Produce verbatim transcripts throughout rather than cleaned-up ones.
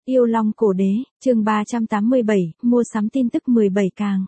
Yêu Long Cổ Đế, chương ba trăm tám mươi bảy, mua sắm tin tức mười bảy càng.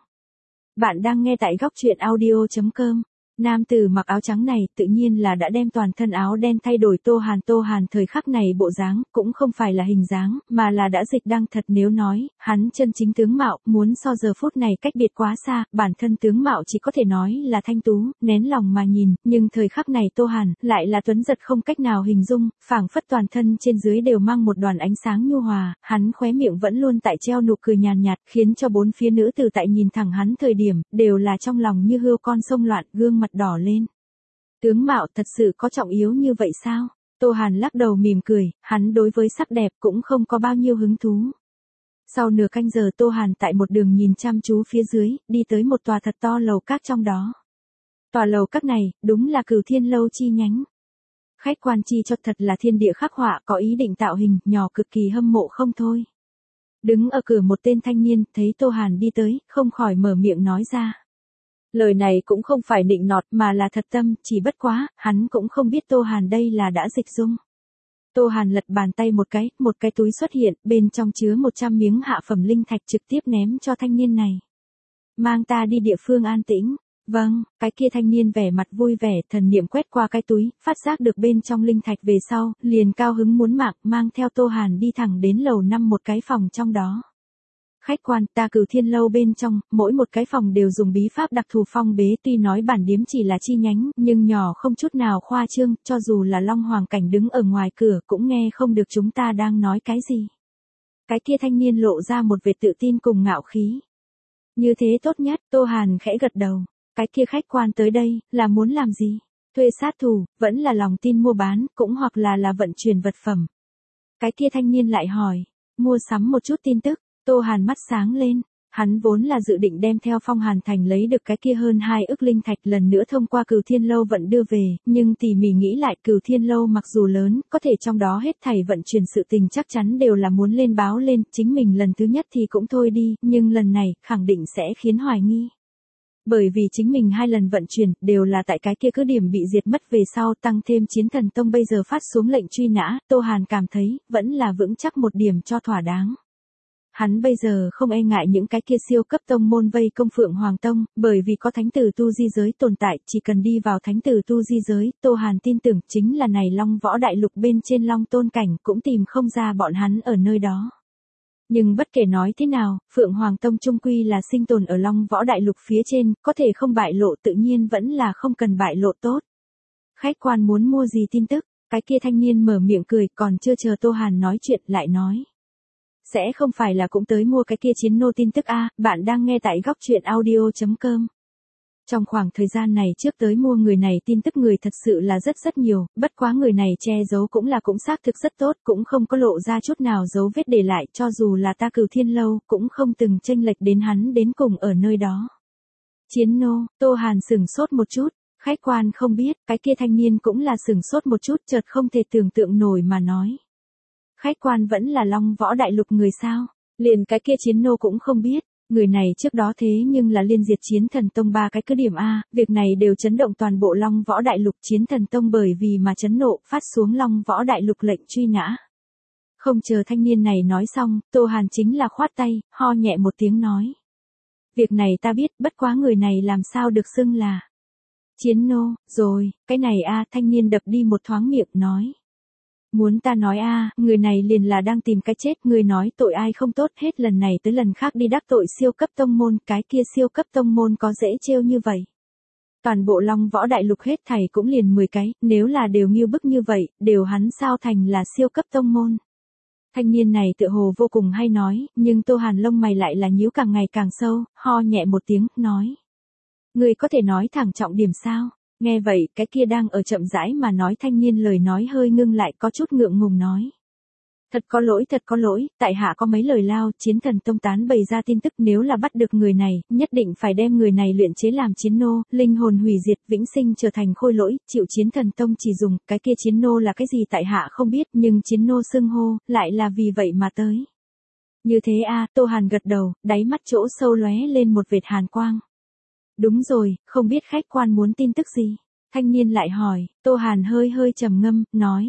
Bạn đang nghe tại góc truyện audio chấm com. Nam tử mặc áo trắng này tự nhiên là đã đem toàn thân áo đen thay đổi Tô Hàn. Tô Hàn thời khắc này bộ dáng cũng không phải là hình dáng, mà là đã dịch đăng thật. Nếu nói, hắn chân chính tướng mạo, muốn so giờ phút này cách biệt quá xa, bản thân tướng mạo chỉ có thể nói là thanh tú, nén lòng mà nhìn, nhưng thời khắc này Tô Hàn lại là tuấn giật không cách nào hình dung, phảng phất toàn thân trên dưới đều mang một đoàn ánh sáng nhu hòa, hắn khóe miệng vẫn luôn tại treo nụ cười nhàn nhạt, khiến cho bốn phía nữ tử tại nhìn thẳng hắn thời điểm, đều là trong lòng như hươu con sông loạn, gương mặt đỏ lên. Tướng mạo thật sự có trọng yếu như vậy sao? Tô Hàn lắc đầu mỉm cười, hắn đối với sắc đẹp cũng không có bao nhiêu hứng thú. Sau nửa canh giờ Tô Hàn tại một đường nhìn chăm chú phía dưới, đi tới một tòa thật to lầu các trong đó. Tòa lầu các này, đúng là Cửu Thiên Lâu chi nhánh. Khách quan chi cho thật là thiên địa khắc họa, có ý định tạo hình, nhỏ cực kỳ hâm mộ không thôi. Đứng ở cửa một tên thanh niên, thấy Tô Hàn đi tới, không khỏi mở miệng nói ra. Lời này cũng không phải nịnh nọt mà là thật tâm, chỉ bất quá, hắn cũng không biết Tô Hàn đây là đã dịch dung. Tô Hàn lật bàn tay một cái, một cái túi xuất hiện, bên trong chứa một trăm miếng hạ phẩm linh thạch trực tiếp ném cho thanh niên này. Mang ta đi địa phương an tĩnh. Vâng, cái kia thanh niên vẻ mặt vui vẻ, thần niệm quét qua cái túi, phát giác được bên trong linh thạch về sau, liền cao hứng muốn mạng, mang theo Tô Hàn đi thẳng đến lầu năm một cái phòng trong đó. Khách quan, ta Cửu Thiên Lâu bên trong, mỗi một cái phòng đều dùng bí pháp đặc thù phong bế, tuy nói bản điếm chỉ là chi nhánh, nhưng nhỏ không chút nào khoa trương, cho dù là Long Hoàng Cảnh đứng ở ngoài cửa cũng nghe không được chúng ta đang nói cái gì. Cái kia thanh niên lộ ra một vệt tự tin cùng ngạo khí. Như thế tốt nhất, Tô Hàn khẽ gật đầu. Cái kia khách quan tới đây, là muốn làm gì? Thuê sát thủ, vẫn là lòng tin mua bán, cũng hoặc là là vận chuyển vật phẩm. Cái kia thanh niên lại hỏi, mua sắm một chút tin tức. Tô Hàn mắt sáng lên, hắn vốn là dự định đem theo Phong Hàn Thành lấy được cái kia hơn hai ức linh thạch lần nữa thông qua Cửu Thiên Lâu vận đưa về, nhưng tỉ mỉ nghĩ lại Cửu Thiên Lâu mặc dù lớn, có thể trong đó hết thảy vận chuyển sự tình chắc chắn đều là muốn lên báo lên, chính mình lần thứ nhất thì cũng thôi đi, nhưng lần này, khẳng định sẽ khiến hoài nghi. Bởi vì chính mình hai lần vận chuyển, đều là tại cái kia cứ điểm bị diệt mất về sau, tăng thêm Chiến Thần Tông bây giờ phát xuống lệnh truy nã, Tô Hàn cảm thấy, vẫn là vững chắc một điểm cho thỏa đáng. Hắn bây giờ không e ngại những cái kia siêu cấp tông môn vây công Phượng Hoàng Tông, bởi vì có thánh tử tu di giới tồn tại, chỉ cần đi vào thánh tử tu di giới, Tô Hàn tin tưởng chính là này Long Võ Đại Lục bên trên Long Tôn Cảnh cũng tìm không ra bọn hắn ở nơi đó. Nhưng bất kể nói thế nào, Phượng Hoàng Tông chung quy là sinh tồn ở Long Võ Đại Lục phía trên, có thể không bại lộ tự nhiên vẫn là không cần bại lộ tốt. Khách quan muốn mua gì tin tức, cái kia thanh niên mở miệng cười, còn chưa chờ Tô Hàn nói chuyện lại nói. Sẽ không phải là cũng tới mua cái kia chiến nô tin tức a? Bạn đang nghe tại góc truyện audio chấm com. Trong khoảng thời gian này trước tới mua người này tin tức người thật sự là rất rất nhiều, bất quá người này che giấu cũng là cũng xác thực rất tốt, cũng không có lộ ra chút nào dấu vết để lại, cho dù là ta Cửu Thiên Lâu, cũng không từng chênh lệch đến hắn đến cùng ở nơi đó. Chiến nô, Tô Hàn sửng sốt một chút, khách quan không biết, cái kia thanh niên cũng là sửng sốt một chút, chợt không thể tưởng tượng nổi mà nói. Khách quan vẫn là Long Võ Đại Lục người sao? Liền cái kia chiến nô cũng không biết, người này trước đó thế nhưng là liên diệt Chiến Thần Tông ba cái cứ điểm A, việc này đều chấn động toàn bộ Long Võ Đại Lục. Chiến Thần Tông bởi vì mà chấn nộ, phát xuống Long Võ Đại Lục lệnh truy nã. Không chờ thanh niên này nói xong, Tô Hàn chính là khoát tay, ho nhẹ một tiếng nói. Việc này ta biết, bất quá người này làm sao được xưng là chiến nô, rồi, cái này A, thanh niên đập đi một thoáng miệng nói. Muốn ta nói a, người này liền là đang tìm cái chết, người nói tội ai không tốt, hết lần này tới lần khác đi đắc tội siêu cấp tông môn, cái kia siêu cấp tông môn có dễ trêu như vậy. Toàn bộ Long Võ Đại Lục hết thảy cũng liền mười cái, nếu là đều nghiêu bức như vậy, đều hắn sao thành là siêu cấp tông môn. Thanh niên này tựa hồ vô cùng hay nói, nhưng Tô Hàn lông mày lại là nhíu càng ngày càng sâu, ho nhẹ một tiếng, nói. Người có thể nói thẳng trọng điểm sao? Nghe vậy, cái kia đang ở chậm rãi mà nói thanh niên lời nói hơi ngưng lại, có chút ngượng ngùng nói. Thật có lỗi, thật có lỗi, tại hạ có mấy lời lao, Chiến Thần Tông tán bày ra tin tức, nếu là bắt được người này, nhất định phải đem người này luyện chế làm chiến nô, linh hồn hủy diệt, vĩnh sinh trở thành khôi lỗi, chịu Chiến Thần Tông chỉ dùng, cái kia chiến nô là cái gì tại hạ không biết, nhưng chiến nô xưng hô, lại là vì vậy mà tới. Như thế a, Tô Hàn gật đầu, đáy mắt chỗ sâu lóe lên một vệt hàn quang. Đúng rồi, không biết khách quan muốn tin tức gì? Thanh niên lại hỏi, Tô Hàn hơi hơi trầm ngâm, nói.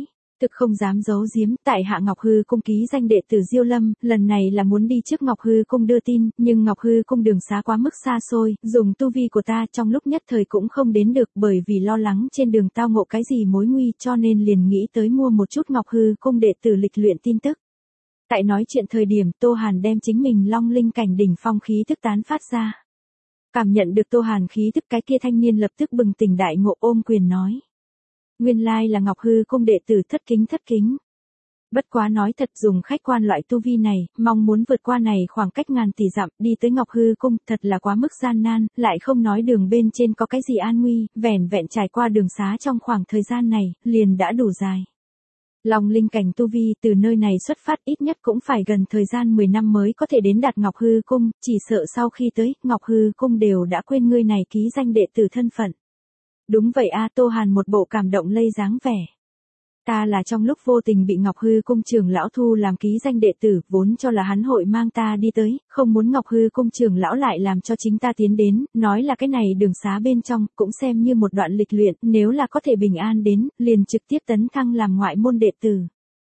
Thực không dám giấu giếm, tại hạ Ngọc Hư cung ký danh đệ tử Diêu Lâm, lần này là muốn đi trước Ngọc Hư cung đưa tin, nhưng Ngọc Hư cung đường xá quá mức xa xôi, dùng tu vi của ta trong lúc nhất thời cũng không đến được, bởi vì lo lắng trên đường tao ngộ cái gì mối nguy, cho nên liền nghĩ tới mua một chút Ngọc Hư cung đệ tử lịch luyện tin tức. Tại nói chuyện thời điểm, Tô Hàn đem chính mình long linh cảnh đỉnh phong khí tức tán phát ra. Cảm nhận được Tô Hàn khí tức, cái kia thanh niên lập tức bừng tỉnh đại ngộ, ôm quyền nói. Nguyên lai là Ngọc Hư cung đệ tử, thất kính thất kính. Bất quá nói thật, dùng khách quan loại tu vi này, mong muốn vượt qua này khoảng cách ngàn tỷ dặm, đi tới Ngọc Hư cung, thật là quá mức gian nan, lại không nói đường bên trên có cái gì an nguy, vẻn vẹn trải qua đường xá trong khoảng thời gian này, liền đã đủ dài. Long linh cảnh tu vi từ nơi này xuất phát ít nhất cũng phải gần thời gian mười năm mới có thể đến đạt Ngọc Hư cung, chỉ sợ sau khi tới, Ngọc Hư cung đều đã quên ngươi này ký danh đệ tử thân phận. Đúng vậy a, Tô Hàn một bộ cảm động lây dáng vẻ. Ta là trong lúc vô tình bị Ngọc Hư cung trưởng lão thu làm ký danh đệ tử, vốn cho là hắn hội mang ta đi tới, không muốn Ngọc Hư cung trưởng lão lại làm cho chính ta tiến đến, nói là cái này đường xá bên trong, cũng xem như một đoạn lịch luyện, nếu là có thể bình an đến, liền trực tiếp tấn thăng làm ngoại môn đệ tử.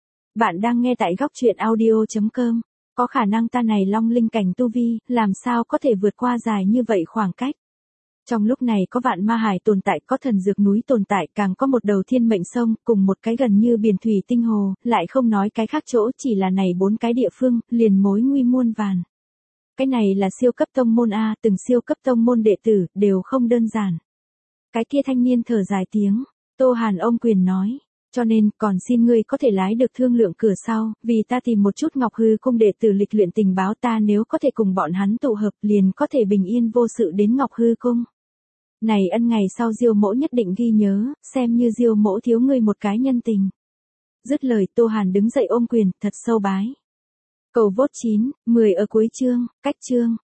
Bạn đang nghe tại góc truyện audio chấm com, có khả năng ta này long linh cảnh tu vi, làm sao có thể vượt qua dài như vậy khoảng cách. Trong lúc này có vạn ma hải tồn tại, có thần dược núi tồn tại, càng có một đầu thiên mệnh sông, cùng một cái gần như biển thủy tinh hồ, lại không nói cái khác chỗ, chỉ là này bốn cái địa phương, liền mối nguy muôn vàn. Cái này là siêu cấp tông môn A, từng siêu cấp tông môn đệ tử, đều không đơn giản. Cái kia thanh niên thở dài tiếng, Tô Hàn ôm quyền nói. Cho nên, còn xin ngươi có thể lái được thương lượng cửa sau, vì ta tìm một chút Ngọc Hư cung đệ tử lịch luyện tình báo, ta nếu có thể cùng bọn hắn tụ hợp, liền có thể bình yên vô sự đến Ngọc Hư cung. Này ân ngày sau Diêu mỗ nhất định ghi nhớ, xem như Diêu mỗ thiếu ngươi một cái nhân tình. Dứt lời, Tô Hàn đứng dậy ôm quyền, thật sâu bái. Cầu vote chín, mười ở cuối chương, cách chương.